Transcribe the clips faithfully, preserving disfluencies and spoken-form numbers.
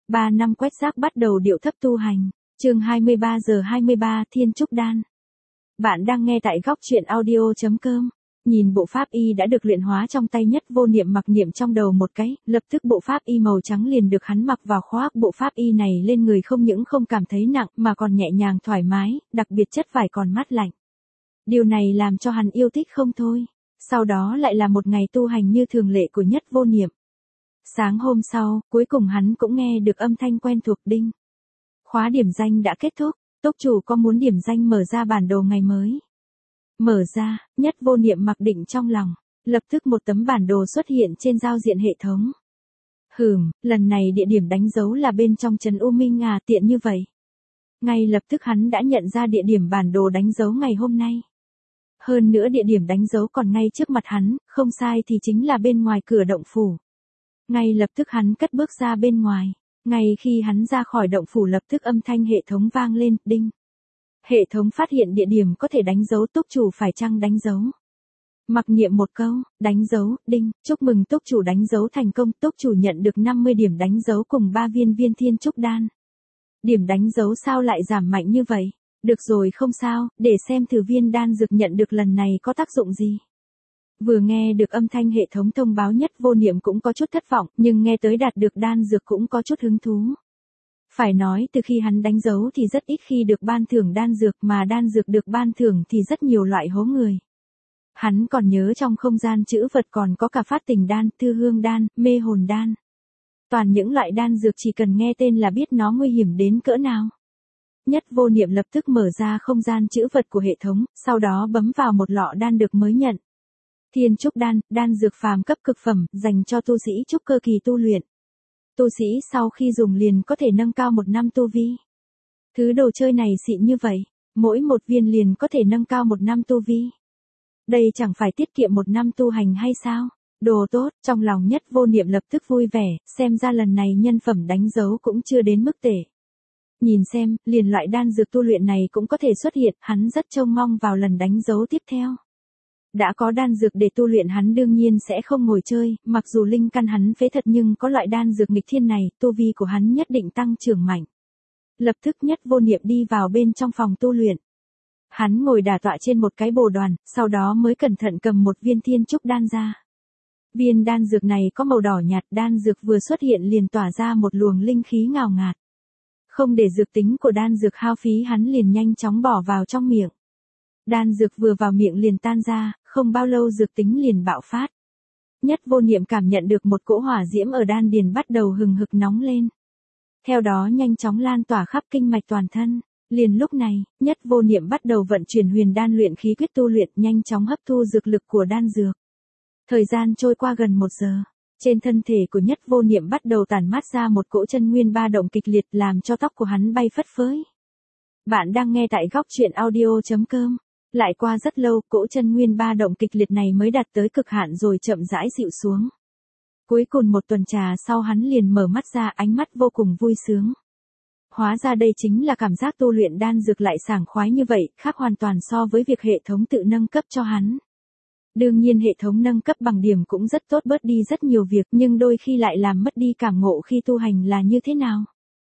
ba năm quét rác bắt đầu điệu thấp tu hành. Chương hai mươi ba giờ hai mươi ba Thiên Trúc Đan. Bạn đang nghe tại góc truyện audio chấm com. Nhìn bộ pháp y đã được luyện hóa trong tay Nhất Vô Niệm mặc niệm trong đầu một cái, lập tức bộ pháp y màu trắng liền được hắn mặc vào khoác bộ pháp y này lên người, không những không cảm thấy nặng mà còn nhẹ nhàng thoải mái, đặc biệt chất vải còn mát lạnh. Điều này làm cho hắn yêu thích không thôi. Sau đó lại là một ngày tu hành như thường lệ của Nhất Vô Niệm. Sáng hôm sau, cuối cùng hắn cũng nghe được âm thanh quen thuộc đinh. Khóa điểm danh đã kết thúc, túc chủ có muốn điểm danh mở ra bản đồ ngày mới. Mở ra, Nhất Vô Niệm mặc định trong lòng, lập tức một tấm bản đồ xuất hiện trên giao diện hệ thống. Hừm, lần này địa điểm đánh dấu là bên trong trấn U Minh à, tiện như vậy. Ngay lập tức hắn đã nhận ra địa điểm bản đồ đánh dấu ngày hôm nay. Hơn nữa địa điểm đánh dấu còn ngay trước mặt hắn, không sai thì chính là bên ngoài cửa động phủ. Ngay lập tức hắn cất bước ra bên ngoài. Ngay khi hắn ra khỏi động phủ lập tức âm thanh hệ thống vang lên, đinh. Hệ thống phát hiện địa điểm có thể đánh dấu, túc chủ phải chăng đánh dấu. Mặc niệm một câu, đánh dấu, đinh, chúc mừng túc chủ đánh dấu thành công, túc chủ nhận được năm mươi điểm đánh dấu cùng ba viên viên thiên trúc đan. Điểm đánh dấu sao lại giảm mạnh như vậy? Được rồi không sao, để xem thử viên đan dược nhận được lần này có tác dụng gì. Vừa nghe được âm thanh hệ thống thông báo Nhất Vô Niệm cũng có chút thất vọng, nhưng nghe tới đạt được đan dược cũng có chút hứng thú. Phải nói từ khi hắn đánh dấu thì rất ít khi được ban thưởng đan dược, mà đan dược được ban thưởng thì rất nhiều loại hố người. Hắn còn nhớ trong không gian chữ vật còn có cả phát tình đan, thư hương đan, mê hồn đan. Toàn những loại đan dược chỉ cần nghe tên là biết nó nguy hiểm đến cỡ nào. Nhất Vô Niệm lập tức mở ra không gian chữ vật của hệ thống, sau đó bấm vào một lọ đan được mới nhận. Thiên Trúc Đan, đan dược phàm cấp cực phẩm, dành cho tu sĩ trúc cơ kỳ tu luyện. Tu sĩ sau khi dùng liền có thể nâng cao một năm tu vi. Thứ đồ chơi này xịn như vậy, mỗi một viên liền có thể nâng cao một năm tu vi. Đây chẳng phải tiết kiệm một năm tu hành hay sao? Đồ tốt, trong lòng Nhất Vô Niệm lập tức vui vẻ, xem ra lần này nhân phẩm đánh dấu cũng chưa đến mức tệ. Nhìn xem, liền loại đan dược tu luyện này cũng có thể xuất hiện, hắn rất trông mong vào lần đánh dấu tiếp theo. Đã có đan dược để tu luyện hắn đương nhiên sẽ không ngồi chơi, mặc dù linh căn hắn phế thật nhưng có loại đan dược nghịch thiên này, tu vi của hắn nhất định tăng trưởng mạnh. Lập tức Nhất Vô Niệm đi vào bên trong phòng tu luyện. Hắn ngồi đả tọa trên một cái bồ đoàn, sau đó mới cẩn thận cầm một viên thiên trúc đan ra. Viên đan dược này có màu đỏ nhạt, đan dược vừa xuất hiện liền tỏa ra một luồng linh khí ngào ngạt. Không để dược tính của đan dược hao phí hắn liền nhanh chóng bỏ vào trong miệng. Đan dược vừa vào miệng liền tan ra, không bao lâu dược tính liền bạo phát. Nhất Vô Niệm cảm nhận được một cỗ hỏa diễm ở đan điền bắt đầu hừng hực nóng lên. Theo đó nhanh chóng lan tỏa khắp kinh mạch toàn thân. Liền lúc này, Nhất Vô Niệm bắt đầu vận chuyển huyền đan luyện khí quyết tu luyện, nhanh chóng hấp thu dược lực của đan dược. Thời gian trôi qua gần một giờ. Trên thân thể của Nhất Vô Niệm bắt đầu tản mát ra một cỗ chân nguyên ba động kịch liệt làm cho tóc của hắn bay phất phới. Bạn đang nghe tại góc truyện audio chấm com. Lại qua rất lâu, cỗ chân nguyên ba động kịch liệt này mới đạt tới cực hạn rồi chậm rãi dịu xuống. Cuối cùng một tuần trà sau hắn liền mở mắt ra, ánh mắt vô cùng vui sướng. Hóa ra đây chính là cảm giác tu luyện đan dược lại sảng khoái như vậy, khác hoàn toàn so với việc hệ thống tự nâng cấp cho hắn. Đương nhiên hệ thống nâng cấp bằng điểm cũng rất tốt, bớt đi rất nhiều việc, nhưng đôi khi lại làm mất đi cảm ngộ khi tu hành là như thế nào.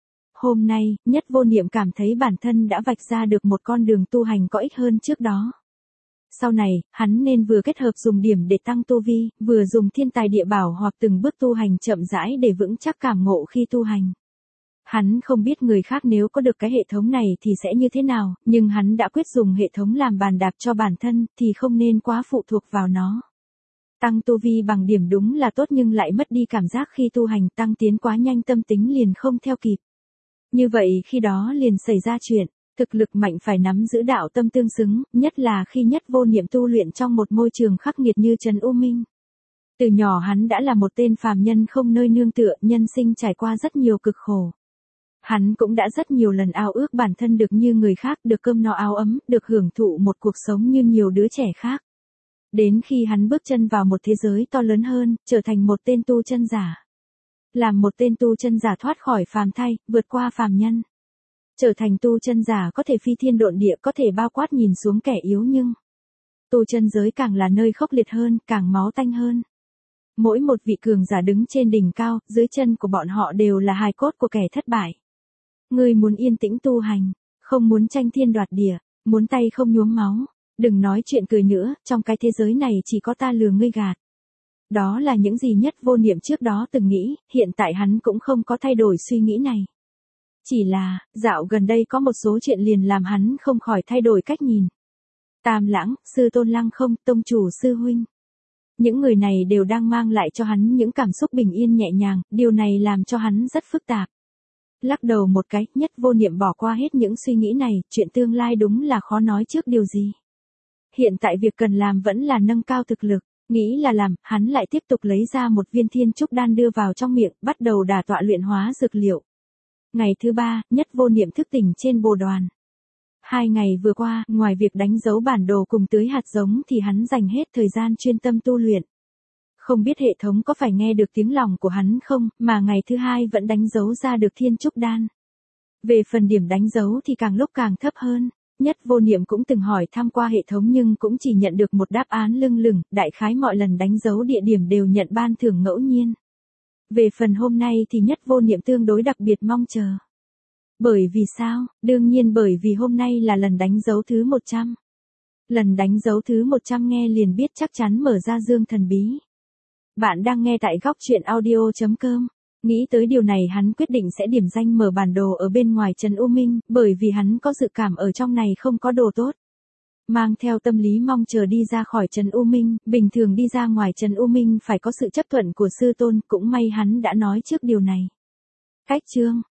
Hôm nay, Nhất Vô Niệm cảm thấy bản thân đã vạch ra được một con đường tu hành có ích hơn trước đó. Sau này, hắn nên vừa kết hợp dùng điểm để tăng tu vi, vừa dùng thiên tài địa bảo hoặc từng bước tu hành chậm rãi để vững chắc cảm ngộ khi tu hành. Hắn không biết người khác nếu có được cái hệ thống này thì sẽ như thế nào, nhưng hắn đã quyết dùng hệ thống làm bàn đạp cho bản thân thì không nên quá phụ thuộc vào nó. Tăng tu vi bằng điểm đúng là tốt nhưng lại mất đi cảm giác khi tu hành, tăng tiến quá nhanh tâm tính liền không theo kịp. Như vậy khi đó liền xảy ra chuyện, thực lực mạnh phải nắm giữ đạo tâm tương xứng, nhất là khi Nhất Vô Niệm tu luyện trong một môi trường khắc nghiệt như trấn U Minh. Từ nhỏ hắn đã là một tên phàm nhân không nơi nương tựa, nhân sinh trải qua rất nhiều cực khổ. Hắn cũng đã rất nhiều lần ao ước bản thân được như người khác, được cơm no áo ấm, được hưởng thụ một cuộc sống như nhiều đứa trẻ khác. Đến khi hắn bước chân vào một thế giới to lớn hơn, trở thành một tên tu chân giả. Làm một tên tu chân giả thoát khỏi phàm thai, vượt qua phàm nhân. Trở thành tu chân giả có thể phi thiên độn địa, có thể bao quát nhìn xuống kẻ yếu, nhưng tu chân giới càng là nơi khốc liệt hơn, càng máu tanh hơn. Mỗi một vị cường giả đứng trên đỉnh cao, dưới chân của bọn họ đều là hài cốt của kẻ thất bại. Ngươi muốn yên tĩnh tu hành, không muốn tranh thiên đoạt địa, muốn tay không nhuốm máu, đừng nói chuyện cười nữa, trong cái thế giới này chỉ có ta lừa ngươi gạt. Đó là những gì Nhất Vô Niệm trước đó từng nghĩ, hiện tại hắn cũng không có thay đổi suy nghĩ này. Chỉ là, dạo gần đây có một số chuyện liền làm hắn không khỏi thay đổi cách nhìn. Tam Lãng, Sư Tôn Lăng Không, Tông Chủ Sư Huynh. Những người này đều đang mang lại cho hắn những cảm xúc bình yên nhẹ nhàng, điều này làm cho hắn rất phức tạp. Lắc đầu một cái, Nhất Vô Niệm bỏ qua hết những suy nghĩ này, chuyện tương lai đúng là khó nói trước điều gì. Hiện tại việc cần làm vẫn là nâng cao thực lực, nghĩ là làm, hắn lại tiếp tục lấy ra một viên thiên trúc đan đưa vào trong miệng, bắt đầu đả tọa luyện hóa dược liệu. Ngày thứ ba, Nhất Vô Niệm thức tỉnh trên bồ đoàn. Hai ngày vừa qua, ngoài việc đánh dấu bản đồ cùng tưới hạt giống thì hắn dành hết thời gian chuyên tâm tu luyện. Không biết hệ thống có phải nghe được tiếng lòng của hắn không, mà ngày thứ hai vẫn đánh dấu ra được thiên trúc đan. Về phần điểm đánh dấu thì càng lúc càng thấp hơn. Nhất Vô Niệm cũng từng hỏi thăm qua hệ thống nhưng cũng chỉ nhận được một đáp án lưng lửng, đại khái mọi lần đánh dấu địa điểm đều nhận ban thưởng ngẫu nhiên. Về phần hôm nay thì Nhất Vô Niệm tương đối đặc biệt mong chờ. Bởi vì sao? Đương nhiên bởi vì hôm nay là lần đánh dấu thứ một trăm. Lần đánh dấu thứ một trăm nghe liền biết chắc chắn mở ra dương thần bí. Bạn đang nghe tại góc truyện audio chấm com. Nghĩ tới điều này hắn quyết định sẽ điểm danh mở bản đồ ở bên ngoài Trấn U Minh, bởi vì hắn có dự cảm ở trong này không có đồ tốt. Mang theo tâm lý mong chờ đi ra khỏi Trấn U Minh, bình thường đi ra ngoài Trấn U Minh phải có sự chấp thuận của sư tôn, cũng may hắn đã nói trước điều này. Cách chương